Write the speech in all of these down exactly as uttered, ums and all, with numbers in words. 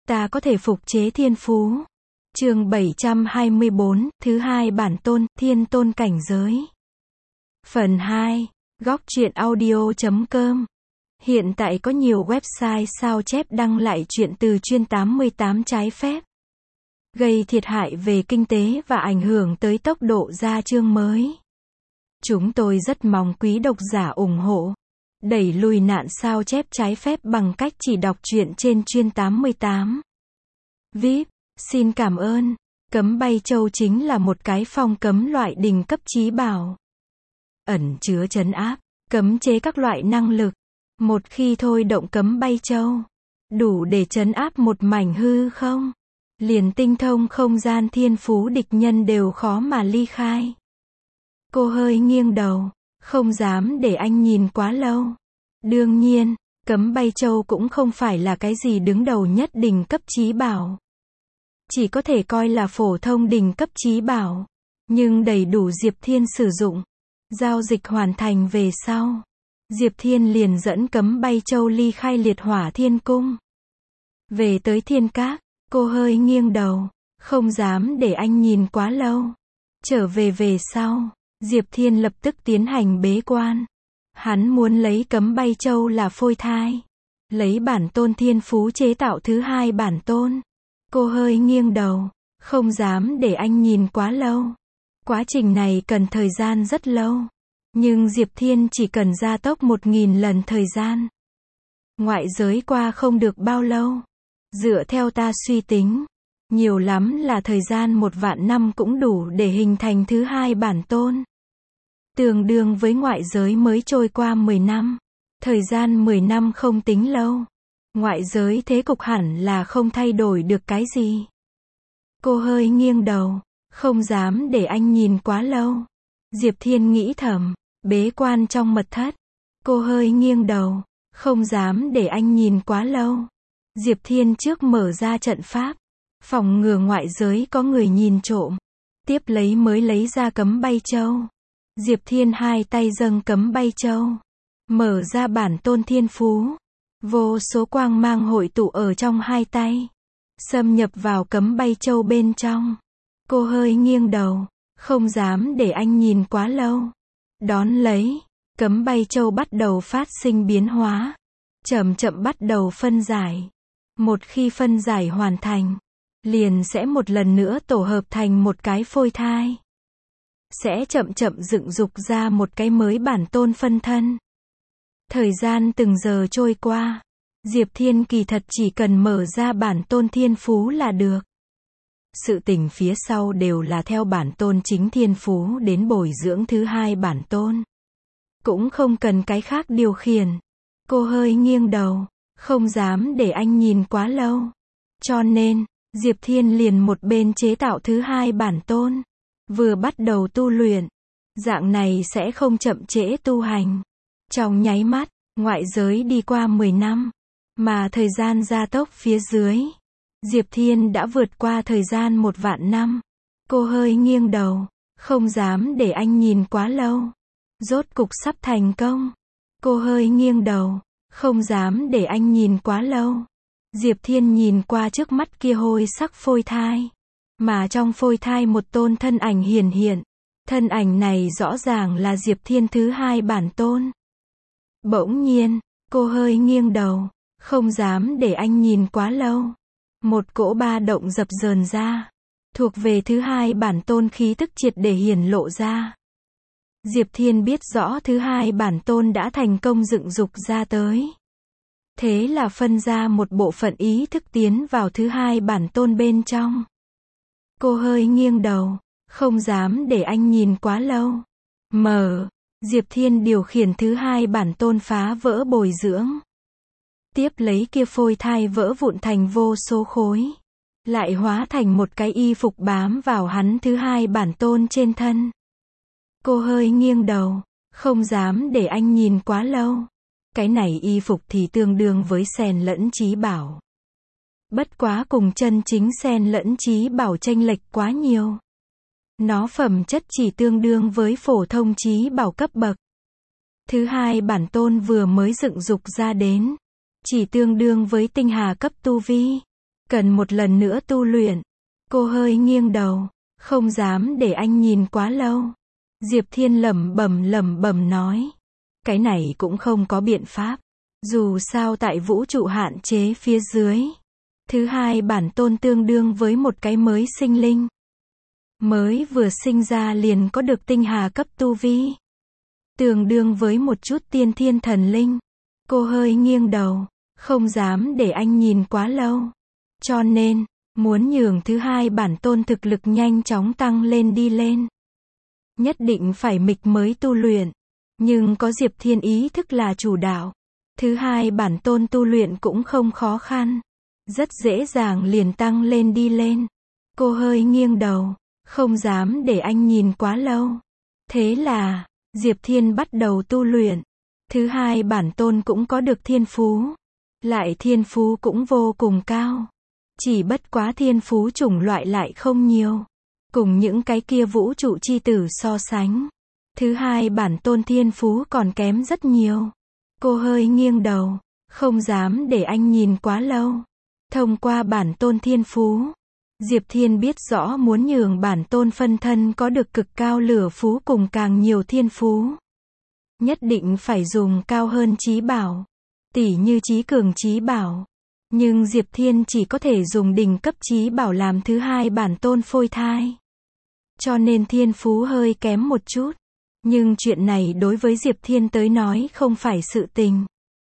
ta có thể phục chế thiên phú. Chương bảy trăm hai mươi tư, thứ hai bản tôn, thiên tôn cảnh giới. Phần hai, góc truyện audio chấm com. Hiện tại có nhiều website sao chép đăng lại truyện từ chuyên tám mươi tám trái phép, gây thiệt hại về kinh tế và ảnh hưởng tới tốc độ ra chương mới. Chúng tôi rất mong quý độc giả ủng hộ, đẩy lùi nạn sao chép trái phép bằng cách chỉ đọc truyện trên chuyên tám mươi tám. vê i pê, xin cảm ơn. Cấm bay châu chính là một cái phong cấm loại đỉnh cấp chí bảo, ẩn chứa trấn áp, cấm chế các loại năng lực. Một khi thôi động cấm bay châu, đủ để trấn áp một mảnh hư không. Liền tinh thông không gian thiên phú địch nhân đều khó mà ly khai. Cô hơi nghiêng đầu, không dám để anh nhìn quá lâu. Đương nhiên, cấm bay châu cũng không phải là cái gì đứng đầu nhất đỉnh cấp chí bảo. Chỉ có thể coi là phổ thông đỉnh cấp chí bảo. Nhưng đầy đủ Diệp Thiên sử dụng. Giao dịch hoàn thành về sau, Diệp Thiên liền dẫn cấm bay châu ly khai liệt hỏa thiên cung. Về tới thiên các, cô hơi nghiêng đầu, không dám để anh nhìn quá lâu. Trở về về sau, Diệp Thiên lập tức tiến hành bế quan. Hắn muốn lấy cấm bay châu là phôi thai, lấy bản tôn thiên phú chế tạo thứ hai bản tôn. Cô hơi nghiêng đầu, không dám để anh nhìn quá lâu. Quá trình này cần thời gian rất lâu, nhưng Diệp Thiên chỉ cần gia tốc một nghìn lần thời gian. Ngoại giới qua không được bao lâu. Dựa theo ta suy tính, nhiều lắm là thời gian một vạn năm cũng đủ để hình thành thứ hai bản tôn. Tương đương với ngoại giới mới trôi qua mười năm. Thời gian mười năm không tính lâu. Ngoại giới thế cục hẳn là không thay đổi được cái gì. Cô hơi nghiêng đầu, không dám để anh nhìn quá lâu. Diệp Thiên nghĩ thầm, bế quan trong mật thất. Cô hơi nghiêng đầu, không dám để anh nhìn quá lâu. Diệp Thiên trước mở ra trận pháp, phòng ngừa ngoại giới có người nhìn trộm. Tiếp lấy mới lấy ra cấm bay châu. Diệp Thiên hai tay dâng cấm bay châu, mở ra bản tôn thiên phú. Vô số quang mang hội tụ ở trong hai tay, xâm nhập vào cấm bay châu bên trong. Cô hơi nghiêng đầu, không dám để anh nhìn quá lâu. Đón lấy, cấm bay châu bắt đầu phát sinh biến hóa, chậm chậm bắt đầu phân giải. Một khi phân giải hoàn thành, liền sẽ một lần nữa tổ hợp thành một cái phôi thai. Sẽ chậm chậm dựng dục ra một cái mới bản tôn phân thân. Thời gian từng giờ trôi qua, Diệp Thiên kỳ thật chỉ cần mở ra bản tôn thiên phú là được. Sự tình phía sau đều là theo bản tôn chính thiên phú đến bồi dưỡng thứ hai bản tôn. Cũng không cần cái khác điều khiển. Cô hơi nghiêng đầu, không dám để anh nhìn quá lâu. Cho nên, Diệp Thiên liền một bên chế tạo thứ hai bản tôn, vừa bắt đầu tu luyện. Dạng này sẽ không chậm trễ tu hành. Trong nháy mắt, ngoại giới đi qua mười năm, mà thời gian gia tốc phía dưới. Diệp Thiên đã vượt qua thời gian một vạn năm. Cô hơi nghiêng đầu, không dám để anh nhìn quá lâu. Rốt cục sắp thành công. Cô hơi nghiêng đầu, không dám để anh nhìn quá lâu. Diệp Thiên nhìn qua trước mắt kia hôi sắc phôi thai. Mà trong phôi thai một tôn thân ảnh hiển hiện. Thân ảnh này rõ ràng là Diệp Thiên thứ hai bản tôn. Bỗng nhiên, cô hơi nghiêng đầu, không dám để anh nhìn quá lâu. Một cỗ ba động dập dờn ra, thuộc về thứ hai bản tôn khí tức triệt để hiển lộ ra. Diệp Thiên biết rõ thứ hai bản tôn đã thành công dựng dục ra tới. Thế là phân ra một bộ phận ý thức tiến vào thứ hai bản tôn bên trong. Cô hơi nghiêng đầu, không dám để anh nhìn quá lâu. Mở, Diệp Thiên điều khiển thứ hai bản tôn phá vỡ bồi dưỡng. Tiếp lấy kia phôi thai vỡ vụn thành vô số khối. Lại hóa thành một cái y phục bám vào hắn thứ hai bản tôn trên thân. Cô hơi nghiêng đầu, không dám để anh nhìn quá lâu. Cái này y phục thì tương đương với sen lẫn chí bảo. Bất quá cùng chân chính sen lẫn chí bảo chênh lệch quá nhiều. Nó phẩm chất chỉ tương đương với phổ thông chí bảo cấp bậc. Thứ hai bản tôn vừa mới dựng dục ra đến, chỉ tương đương với tinh hà cấp tu vi. Cần một lần nữa tu luyện. Cô hơi nghiêng đầu, không dám để anh nhìn quá lâu. Diệp Thiên lẩm bẩm lẩm bẩm nói. Cái này cũng không có biện pháp. Dù sao tại vũ trụ hạn chế phía dưới. Thứ hai bản tôn tương đương với một cái mới sinh linh. Mới vừa sinh ra liền có được tinh hà cấp tu vi. Tương đương với một chút tiên thiên thần linh. Cô hơi nghiêng đầu, không dám để anh nhìn quá lâu. Cho nên, muốn nhường thứ hai bản tôn thực lực nhanh chóng tăng lên đi lên. Nhất định phải mịch mới tu luyện. Nhưng có Diệp Thiên ý thức là chủ đạo. Thứ hai bản tôn tu luyện cũng không khó khăn. Rất dễ dàng liền tăng lên đi lên. Cô hơi nghiêng đầu, không dám để anh nhìn quá lâu. Thế là, Diệp Thiên bắt đầu tu luyện. Thứ hai bản tôn cũng có được thiên phú. Lại thiên phú cũng vô cùng cao. Chỉ bất quá thiên phú chủng loại lại không nhiều. Cùng những cái kia vũ trụ chi tử so sánh. Thứ hai bản tôn thiên phú còn kém rất nhiều. Cô hơi nghiêng đầu, không dám để anh nhìn quá lâu. Thông qua bản tôn thiên phú, Diệp Thiên biết rõ muốn nhường bản tôn phân thân có được cực cao lửa phú cùng càng nhiều thiên phú. Nhất định phải dùng cao hơn trí bảo. Tỉ như trí cường trí bảo. Nhưng Diệp Thiên chỉ có thể dùng đỉnh cấp trí bảo làm thứ hai bản tôn phôi thai. Cho nên thiên phú hơi kém một chút. Nhưng chuyện này đối với Diệp Thiên tới nói không phải sự tình.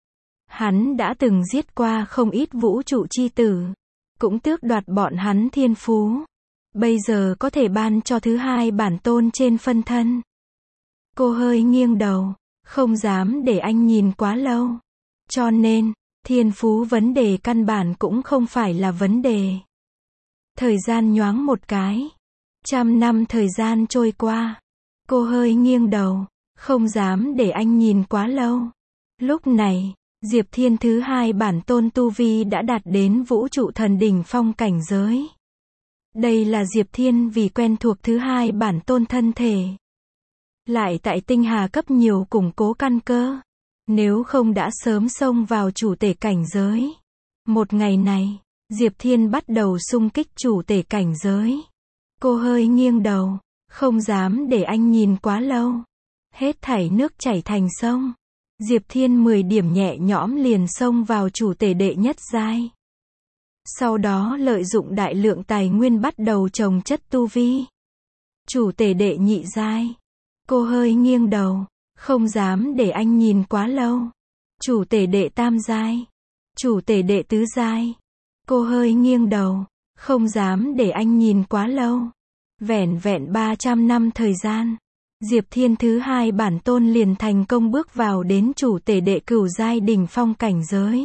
Hắn đã từng giết qua không ít vũ trụ chi tử. Cũng tước đoạt bọn hắn thiên phú. Bây giờ có thể ban cho thứ hai bản tôn trên phân thân. Cô hơi nghiêng đầu, không dám để anh nhìn quá lâu. Cho nên, thiên phú vấn đề căn bản cũng không phải là vấn đề. Thời gian nhoáng một cái. Trăm năm thời gian trôi qua. Cô hơi nghiêng đầu, không dám để anh nhìn quá lâu. Lúc này, Diệp Thiên thứ hai bản tôn tu vi đã đạt đến vũ trụ thần đỉnh phong cảnh giới. Đây là Diệp Thiên vì quen thuộc thứ hai bản tôn thân thể. Lại tại tinh hà cấp nhiều củng cố căn cơ. Nếu không đã sớm xông vào chủ thể cảnh giới. Một ngày này, Diệp Thiên bắt đầu xung kích chủ thể cảnh giới. Cô hơi nghiêng đầu, không dám để anh nhìn quá lâu. Hết thảy nước chảy thành sông. Diệp Thiên mười điểm nhẹ nhõm liền xông vào chủ thể đệ nhất giai. Sau đó lợi dụng đại lượng tài nguyên bắt đầu trồng chất tu vi. Chủ thể đệ nhị giai. Cô hơi nghiêng đầu, không dám để anh nhìn quá lâu. Chủ thể đệ tam giai. Chủ thể đệ tứ giai. Cô hơi nghiêng đầu, không dám để anh nhìn quá lâu. Vẻn vẹn ba trăm năm thời gian. Diệp Thiên thứ hai bản tôn liền thành công bước vào đến chủ thể đệ cửu giai đỉnh phong cảnh giới.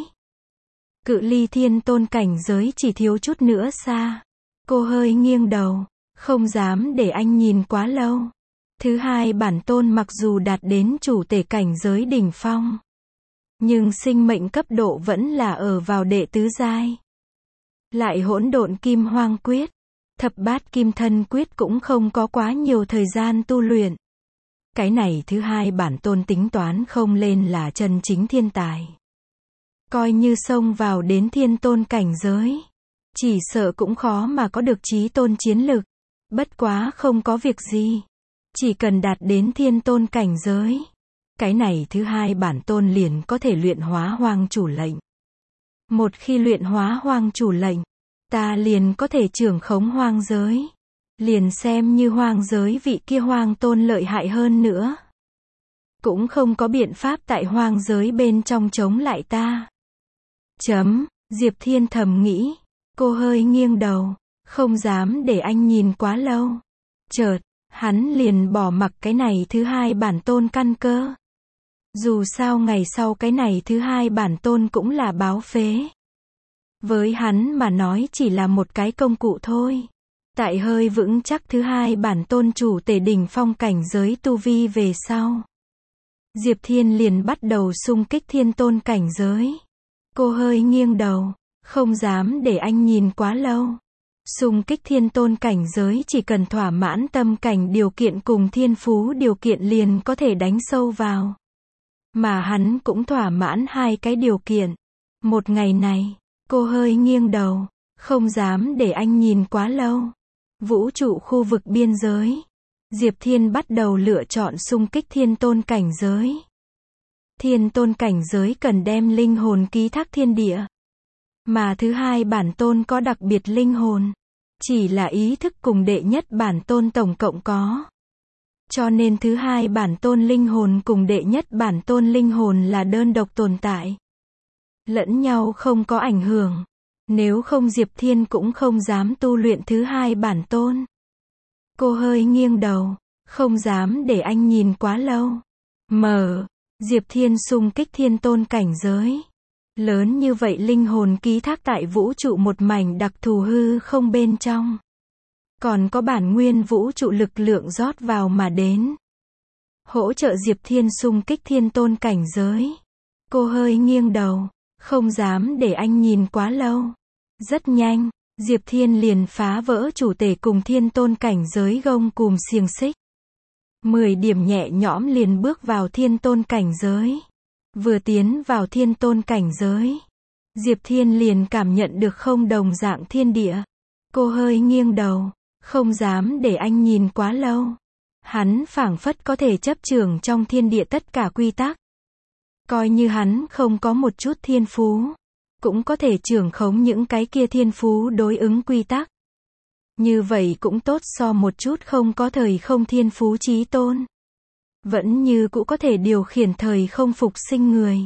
Cự ly thiên tôn cảnh giới chỉ thiếu chút nữa xa. Cô hơi nghiêng đầu, không dám để anh nhìn quá lâu. Thứ hai bản tôn mặc dù đạt đến chủ thể cảnh giới đỉnh phong. Nhưng sinh mệnh cấp độ vẫn là ở vào đệ tứ giai. Lại hỗn độn kim hoang quyết. Thập bát kim thân quyết cũng không có quá nhiều thời gian tu luyện. Cái này thứ hai bản tôn tính toán không lên là chân chính thiên tài. Coi như xông vào đến thiên tôn cảnh giới. Chỉ sợ cũng khó mà có được chí tôn chiến lực. Bất quá không có việc gì. Chỉ cần đạt đến thiên tôn cảnh giới. Cái này thứ hai bản tôn liền có thể luyện hóa hoang chủ lệnh. Một khi luyện hóa hoang chủ lệnh. Ta liền có thể trưởng khống hoang giới. Liền xem như hoang giới vị kia hoang tôn lợi hại hơn nữa. Cũng không có biện pháp tại hoang giới bên trong chống lại ta. Chấm, Diệp Thiên thầm nghĩ. Cô hơi nghiêng đầu, không dám để anh nhìn quá lâu. Chợt, hắn liền bỏ mặc cái này thứ hai bản tôn căn cơ. Dù sao ngày sau cái này thứ hai bản tôn cũng là báo phế. Với hắn mà nói chỉ là một cái công cụ thôi. Tại hơi vững chắc thứ hai bản tôn chủ thể đỉnh phong cảnh giới tu vi về sau. Diệp Thiên liền bắt đầu xung kích thiên tôn cảnh giới. Cô hơi nghiêng đầu, không dám để anh nhìn quá lâu. Xung kích thiên tôn cảnh giới chỉ cần thỏa mãn tâm cảnh điều kiện cùng thiên phú điều kiện liền có thể đánh sâu vào. Mà hắn cũng thỏa mãn hai cái điều kiện. Một ngày này, cô hơi nghiêng đầu, Không dám để anh nhìn quá lâu. Vũ trụ khu vực biên giới. Diệp Thiên bắt đầu lựa chọn xung kích thiên tôn cảnh giới. Thiên tôn cảnh giới cần đem linh hồn ký thác thiên địa. Mà thứ hai bản tôn có đặc biệt linh hồn. Chỉ là ý thức cùng đệ nhất bản tôn tổng cộng có. Cho nên thứ hai bản tôn linh hồn cùng đệ nhất bản tôn linh hồn là đơn độc tồn tại. Lẫn nhau không có ảnh hưởng. Nếu không Diệp Thiên cũng không dám tu luyện thứ hai bản tôn. Cô hơi nghiêng đầu. Không dám để anh nhìn quá lâu. Mở. Diệp Thiên xung kích thiên tôn cảnh giới. Lớn như vậy linh hồn ký thác tại vũ trụ một mảnh đặc thù hư không bên trong. Còn có bản nguyên vũ trụ lực lượng rót vào mà đến. Hỗ trợ Diệp Thiên xung kích thiên tôn cảnh giới. Cô hơi nghiêng đầu. Không dám để anh nhìn quá lâu. Rất nhanh, Diệp Thiên liền phá vỡ chủ tể cùng thiên tôn cảnh giới gông cùm xiềng xích. Mười điểm nhẹ nhõm liền bước vào thiên tôn cảnh giới. Vừa tiến vào thiên tôn cảnh giới, Diệp Thiên liền cảm nhận được không đồng dạng thiên địa. Cô hơi nghiêng đầu, không dám để anh nhìn quá lâu. Hắn phảng phất có thể chấp trưởng trong thiên địa tất cả quy tắc. Coi như hắn không có một chút thiên phú, cũng có thể trưởng khống những cái kia thiên phú đối ứng quy tắc. Như vậy cũng tốt so một chút không có thời không thiên phú chí tôn. Vẫn như cũng có thể điều khiển thời không phục sinh người.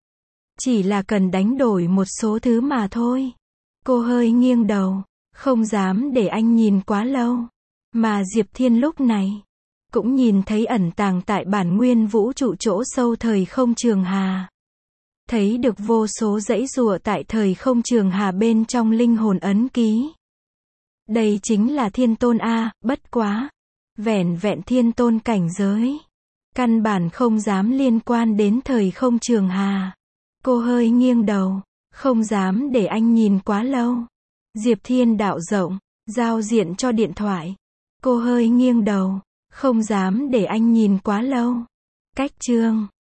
Chỉ là cần đánh đổi một số thứ mà thôi. Cô hơi nghiêng đầu, không dám để anh nhìn quá lâu. Mà Diệp Thiên lúc này cũng nhìn thấy ẩn tàng tại bản nguyên vũ trụ chỗ sâu thời không trường hà. Thấy được vô số dãy rùa tại thời không trường hà bên trong linh hồn ấn ký. Đây chính là thiên tôn A, bất quá. Vẻn vẹn thiên tôn cảnh giới. Căn bản không dám liên quan đến thời không trường hà. Cô hơi nghiêng đầu, không dám để anh nhìn quá lâu. Diệp Thiên đạo rộng, giao diện cho điện thoại. Cô hơi nghiêng đầu, không dám để anh nhìn quá lâu. Cách chương